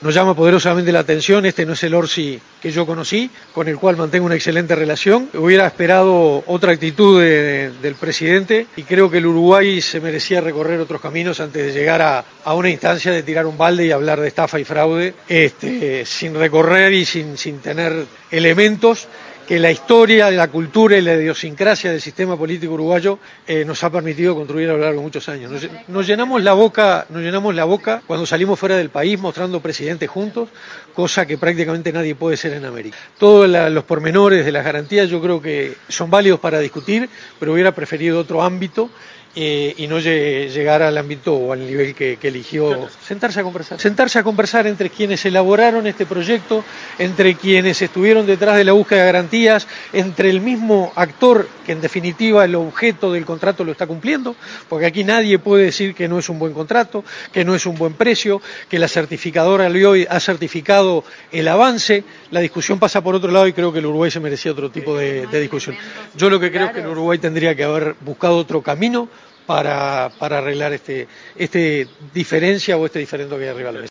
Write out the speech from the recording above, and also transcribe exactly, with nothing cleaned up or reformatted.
nos llama poderosamente la atención. Este no es el Orsi que yo conocí, con el cual mantengo una excelente relación. Hubiera esperado otra actitud de, de, del presidente y creo que el Uruguay se merecía recorrer otros caminos antes de llegar a, a una instancia de tirar un balde y hablar de estafa y fraude, este, sin recorrer y sin, sin tener elementos que la historia, la cultura y la idiosincrasia del sistema político uruguayo eh, nos ha permitido construir a lo largo de muchos años. Nos, nos llenamos la boca, nos llenamos la boca cuando salimos fuera del país mostrando presidentes juntos, cosa que prácticamente nadie puede ser en América. Todos la, los pormenores de las garantías yo creo que son válidos para discutir, pero hubiera preferido otro ámbito. Eh, y no llegar al ámbito o al nivel que, que eligió, sentarse a conversar. Sentarse a conversar entre quienes elaboraron este proyecto, entre quienes estuvieron detrás de la búsqueda de garantías, entre el mismo actor que en definitiva el objeto del contrato lo está cumpliendo, porque aquí nadie puede decir que no es un buen contrato, que no es un buen precio, que la certificadora Lioy ha certificado el avance. La discusión pasa por otro lado y creo que el Uruguay se merecía otro tipo de, de discusión. Yo lo que creo es que el Uruguay tendría que haber buscado otro camino para, para arreglar este, este diferencia o este diferendo que hay arriba de la mesa.